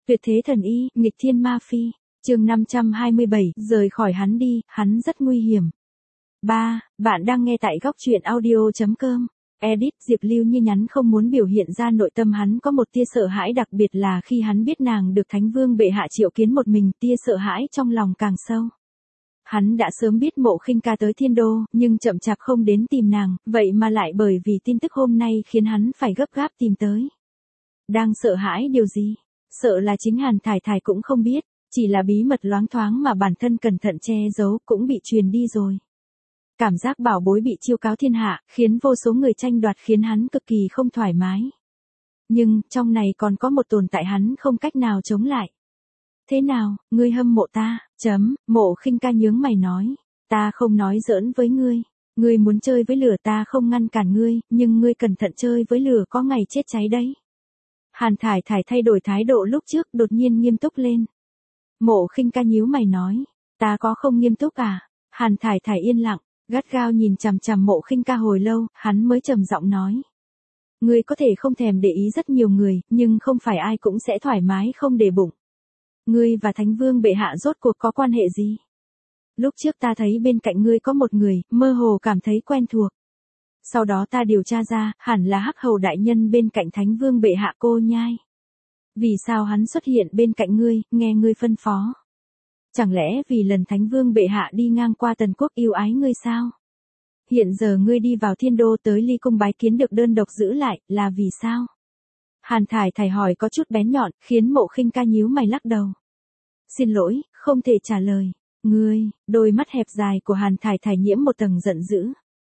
Tuyệt thế thần y, nghịch thiên ma phi. Chương 527, rời khỏi hắn đi, hắn rất nguy hiểm. 3. Bạn đang nghe tại góc truyện audio.com. Edit, Diệp Lưu Như nhắn không muốn biểu hiện ra nội tâm hắn có một tia sợ hãi, đặc biệt là khi hắn biết nàng được Thánh Vương bệ hạ triệu kiến một mình, tia sợ hãi trong lòng càng sâu. Hắn đã sớm biết Mộ Khinh Ca tới Thiên Đô, nhưng chậm chạp không đến tìm nàng, vậy mà lại bởi vì tin tức hôm nay khiến hắn phải gấp gáp tìm tới. Đang sợ hãi điều gì? Sợ là chính Hàn Thải Thải cũng không biết, chỉ là bí mật loáng thoáng mà bản thân cẩn thận che giấu cũng bị truyền đi rồi. Cảm giác bảo bối bị chiêu cáo thiên hạ, khiến vô số người tranh đoạt, khiến hắn cực kỳ không thoải mái. Nhưng, trong này còn có một tồn tại hắn không cách nào chống lại. Thế nào, ngươi hâm mộ ta? Mộ Khinh Ca nhướng mày nói. Ta không nói giỡn với ngươi. Ngươi muốn chơi với lửa ta không ngăn cản ngươi, nhưng ngươi cẩn thận chơi với lửa có ngày chết cháy đấy. Hàn Thải Thải thay đổi thái độ lúc trước, đột nhiên nghiêm túc lên. Mộ Khinh Ca nhíu mày nói. Ta có không nghiêm túc à? Hàn Thải Thải yên lặng, gắt gao nhìn chằm chằm Mộ Khinh Ca hồi lâu, hắn mới trầm giọng nói. Ngươi có thể không thèm để ý rất nhiều người, nhưng không phải ai cũng sẽ thoải mái không để bụng. Ngươi và Thánh Vương bệ hạ rốt cuộc có quan hệ gì? Lúc trước ta thấy bên cạnh ngươi có một người, mơ hồ cảm thấy quen thuộc. Sau đó ta điều tra ra, hẳn là Hắc Hầu đại nhân bên cạnh Thánh Vương bệ hạ cô nhai. Vì sao hắn xuất hiện bên cạnh ngươi, nghe ngươi phân phó? Chẳng lẽ vì lần Thánh Vương bệ hạ đi ngang qua Tần Quốc yêu ái ngươi sao? Hiện giờ ngươi đi vào Thiên Đô tới Ly Cung bái kiến được đơn độc giữ lại, là vì sao? Hàn Thải Thải hỏi có chút bén nhọn, khiến Mộ Khinh Ca nhíu mày lắc đầu. Xin lỗi, không thể trả lời. Ngươi, đôi mắt hẹp dài của Hàn Thải Thải nhiễm một tầng giận dữ.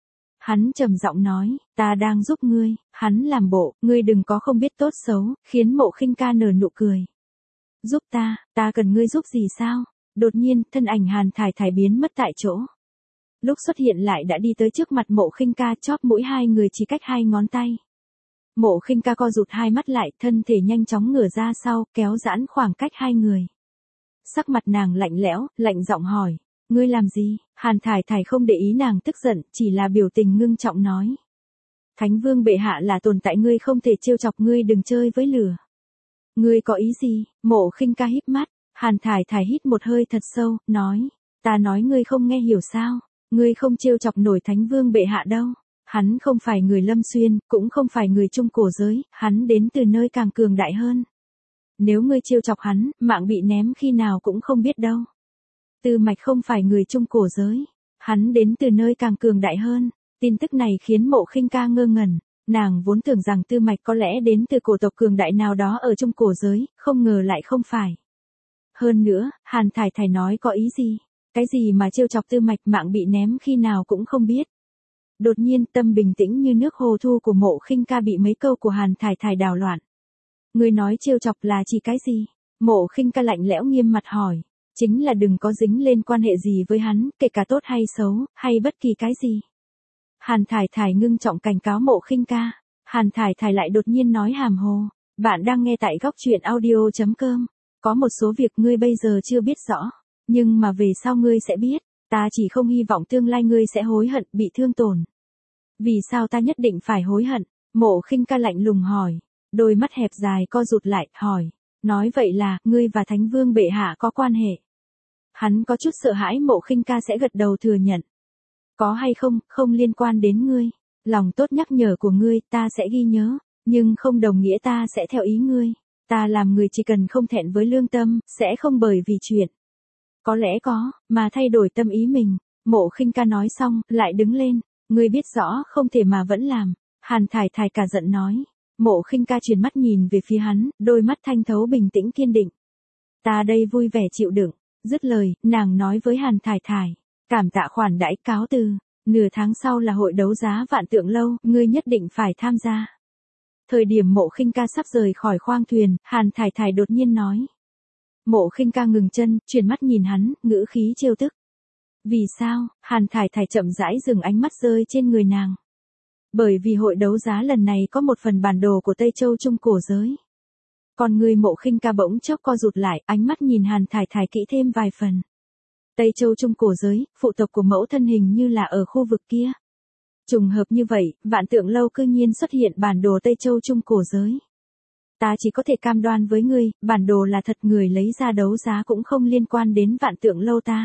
Hắn trầm giọng nói, ta đang giúp ngươi, hắn làm bộ, ngươi đừng có không biết tốt xấu, khiến Mộ Khinh Ca nở nụ cười. Giúp ta cần ngươi giúp gì sao? Đột nhiên, thân ảnh Hàn Thải Thải biến mất tại chỗ. Lúc xuất hiện lại đã đi tới trước mặt Mộ Khinh Ca, chóp mũi hai người chỉ cách 2 ngón tay. Mộ Khinh Ca co rụt hai mắt lại, thân thể nhanh chóng ngửa ra sau, kéo giãn khoảng cách hai người. Sắc mặt nàng lạnh lẽo, lạnh giọng hỏi, ngươi làm gì? Hàn Thải Thải không để ý nàng tức giận, chỉ là biểu tình ngưng trọng nói. Thánh Vương bệ hạ là tồn tại ngươi không thể trêu chọc, ngươi đừng chơi với lửa. Ngươi có ý gì? Mộ Khinh Ca híp mắt, Hàn Thải Thải hít một hơi thật sâu, nói, ta nói ngươi không nghe hiểu sao? Ngươi không trêu chọc nổi Thánh Vương bệ hạ đâu. Hắn không phải người Lâm Xuyên, cũng không phải người Trung Cổ giới, hắn đến từ nơi càng cường đại hơn. Nếu ngươi trêu chọc hắn, mạng bị ném khi nào cũng không biết đâu. Tư Mạch không phải người Trung Cổ giới, hắn đến từ nơi càng cường đại hơn. Tin tức này khiến Mộ Khinh Ca ngơ ngẩn, nàng vốn tưởng rằng Tư Mạch có lẽ đến từ cổ tộc cường đại nào đó ở Trung Cổ giới, không ngờ lại không phải. Hơn nữa, Hàn Thải Thải nói có ý gì? Cái gì mà trêu chọc Tư Mạch, mạng bị ném khi nào cũng không biết. Đột nhiên tâm bình tĩnh như nước hồ thu của Mộ Khinh Ca bị mấy câu của Hàn Thải Thải đảo loạn. Ngươi nói trêu chọc là chỉ cái gì? Mộ Khinh Ca lạnh lẽo nghiêm mặt hỏi. Chính là đừng có dính lên quan hệ gì với hắn, kể cả tốt hay xấu, hay bất kỳ cái gì. Hàn Thải Thải ngưng trọng cảnh cáo Mộ Khinh Ca. Hàn Thải Thải lại đột nhiên nói hàm hồ. Bạn đang nghe tại góc truyện audio.com. Có một số việc ngươi bây giờ chưa biết rõ, nhưng mà về sau ngươi sẽ biết. Ta chỉ không hy vọng tương lai ngươi sẽ hối hận, bị thương tổn. Vì sao ta nhất định phải hối hận? Mộ Khinh Ca lạnh lùng hỏi. Đôi mắt hẹp dài co rụt lại, hỏi. Nói vậy là, ngươi và Thánh Vương bệ hạ có quan hệ. Hắn có chút sợ hãi Mộ Khinh Ca sẽ gật đầu thừa nhận. Có hay không, không liên quan đến ngươi. Lòng tốt nhắc nhở của ngươi, ta sẽ ghi nhớ, nhưng không đồng nghĩa ta sẽ theo ý ngươi. Ta làm người chỉ cần không thẹn với lương tâm, sẽ không bởi vì chuyện. Có lẽ có, mà thay đổi tâm ý mình. Mộ Khinh Ca nói xong, lại đứng lên. Ngươi biết rõ không thể mà vẫn làm. Hàn Thải Thải cả giận nói. Mộ Khinh Ca chuyển mắt nhìn về phía hắn, đôi mắt thanh thấu bình tĩnh kiên định. Ta đây vui vẻ chịu đựng. Dứt lời, nàng nói với Hàn Thải Thải. Cảm tạ khoản đãi, cáo từ. Nửa tháng sau là hội đấu giá Vạn Tượng Lâu, ngươi nhất định phải tham gia. Thời điểm Mộ Khinh Ca sắp rời khỏi khoang thuyền, Hàn Thải Thải đột nhiên nói. Mộ Khinh Ca ngừng chân, chuyển mắt nhìn hắn, ngữ khí trêu tức. Vì sao? Hàn Thải Thải chậm rãi dừng ánh mắt rơi trên người nàng. Bởi vì hội đấu giá lần này có một phần bản đồ của Tây Châu Trung Cổ giới. Còn người Mộ Khinh Ca bỗng chốc co rụt lại, ánh mắt nhìn Hàn Thải Thải kỹ thêm vài phần. Tây Châu Trung Cổ giới, phụ tộc của mẫu thân hình như là ở khu vực kia. Trùng hợp như vậy, Vạn Tượng Lâu cư nhiên xuất hiện bản đồ Tây Châu Trung Cổ giới. Ta chỉ có thể cam đoan với ngươi, bản đồ là thật, người lấy ra đấu giá cũng không liên quan đến Vạn Tượng lâu ta.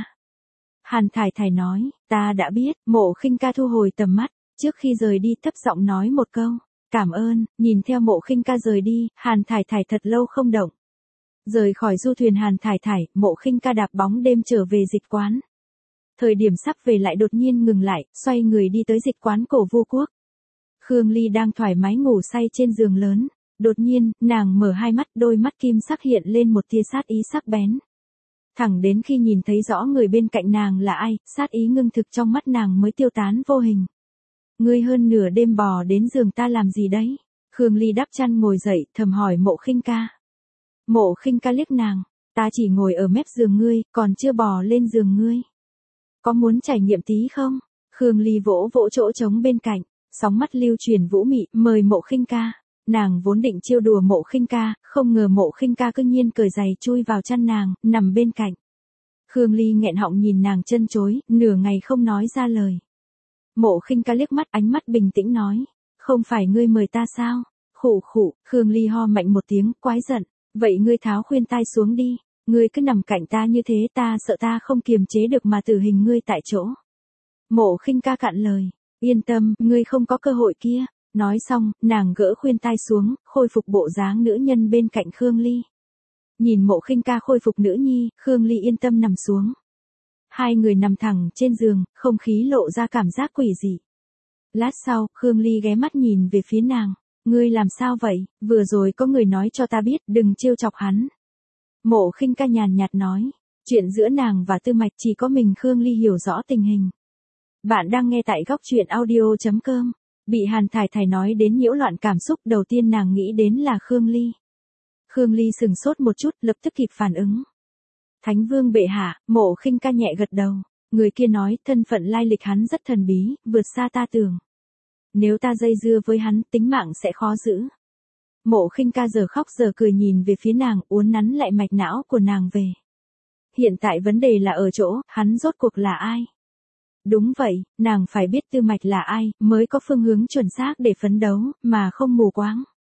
Hàn Thải Thải nói, ta đã biết. Mộ Khinh Ca thu hồi tầm mắt, trước khi rời đi thấp giọng nói một câu, cảm ơn. Nhìn theo Mộ Khinh Ca rời đi, Hàn Thải Thải thật lâu không động. Rời khỏi du thuyền Hàn Thải Thải, Mộ Khinh Ca đạp bóng đêm trở về dịch quán. Thời điểm sắp về lại đột nhiên ngừng lại, xoay người đi tới dịch quán Cổ Vu Quốc. Khương Ly đang thoải mái ngủ say trên giường lớn. Đột nhiên, nàng mở hai mắt, đôi mắt kim sắc hiện lên một tia sát ý sắc bén. Thẳng đến khi nhìn thấy rõ người bên cạnh nàng là ai, sát ý ngưng thực trong mắt nàng mới tiêu tán vô hình. Ngươi hơn nửa đêm bò đến giường ta làm gì đấy? Khương Ly đắp chăn ngồi dậy, thầm hỏi Mộ Khinh Ca. Mộ Khinh Ca liếc nàng, ta chỉ ngồi ở mép giường ngươi, còn chưa bò lên giường ngươi. Có muốn trải nghiệm tí không? Khương Ly vỗ vỗ chỗ trống bên cạnh, sóng mắt lưu truyền vũ mị, mời Mộ Khinh Ca. Nàng vốn định trêu đùa Mộ Khinh Ca, không ngờ Mộ Khinh Ca cư nhiên cởi giày chui vào chăn nàng, nằm bên cạnh. Khương Ly nghẹn họng nhìn nàng chân chối, nửa ngày không nói ra lời. Mộ Khinh Ca liếc mắt, ánh mắt bình tĩnh nói, không phải ngươi mời ta sao? Khụ khụ. Khương Ly ho mạnh một tiếng, quái giận, vậy ngươi tháo khuyên tai xuống đi, ngươi cứ nằm cạnh ta như thế ta sợ ta không kiềm chế được mà tử hình ngươi tại chỗ. Mộ Khinh Ca cạn lời, yên tâm, ngươi không có cơ hội kia. Nói xong, nàng gỡ khuyên tai xuống, khôi phục bộ dáng nữ nhân bên cạnh Khương Ly. Nhìn Mộ Khinh Ca khôi phục nữ nhi, Khương Ly yên tâm nằm xuống. Hai người nằm thẳng trên giường, không khí lộ ra cảm giác quỷ dị. Lát sau, Khương Ly ghé mắt nhìn về phía nàng. Ngươi làm sao vậy? Vừa rồi có người nói cho ta biết, đừng trêu chọc hắn. Mộ Khinh Ca nhàn nhạt nói. Chuyện giữa nàng và Tư Mạch chỉ có mình Khương Ly hiểu rõ tình hình. Bạn đang nghe tại góc truyện audio.com. Bị Hàn Thải Thải nói đến nhiễu loạn cảm xúc, đầu tiên nàng nghĩ đến là Khương Ly. Khương Ly sừng sốt một chút, lập tức kịp phản ứng. Thánh Vương bệ hạ. Mộ Khinh Ca nhẹ gật đầu. Người kia nói, thân phận lai lịch hắn rất thần bí, vượt xa ta tưởng. Nếu ta dây dưa với hắn, tính mạng sẽ khó giữ. Mộ Khinh Ca giờ khóc giờ cười nhìn về phía nàng, uốn nắn lại mạch não của nàng về. Hiện tại vấn đề là ở chỗ, hắn rốt cuộc là ai? Đúng vậy, nàng phải biết Tư Mạch là ai, mới có phương hướng chuẩn xác để phấn đấu, mà không mù quáng.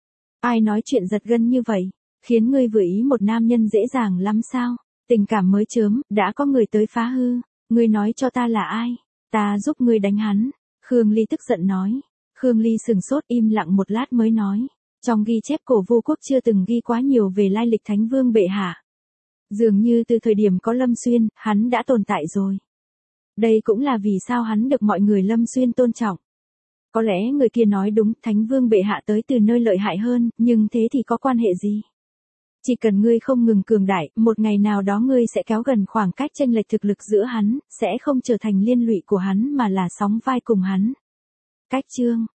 Ai nói chuyện giật gân như vậy, khiến ngươi vừa ý một nam nhân dễ dàng lắm sao? Tình cảm mới chớm, đã có người tới phá hư, ngươi nói cho ta là ai? Ta giúp ngươi đánh hắn. Khương Ly tức giận nói. Khương Ly sừng sốt im lặng một lát mới nói. Trong ghi chép Cổ Vu Quốc chưa từng ghi quá nhiều về lai lịch Thánh Vương bệ hạ. Dường như từ thời điểm có Lâm Xuyên, hắn đã tồn tại rồi. Đây cũng là vì sao hắn được mọi người Lâm Xuyên tôn trọng. Có lẽ người kia nói đúng, Thánh Vương bệ hạ tới từ nơi lợi hại hơn, nhưng thế thì có quan hệ gì? Chỉ cần ngươi không ngừng cường đại, một ngày nào đó ngươi sẽ kéo gần khoảng cách chênh lệch thực lực giữa hắn, sẽ không trở thành liên lụy của hắn mà là sóng vai cùng hắn. Cách chương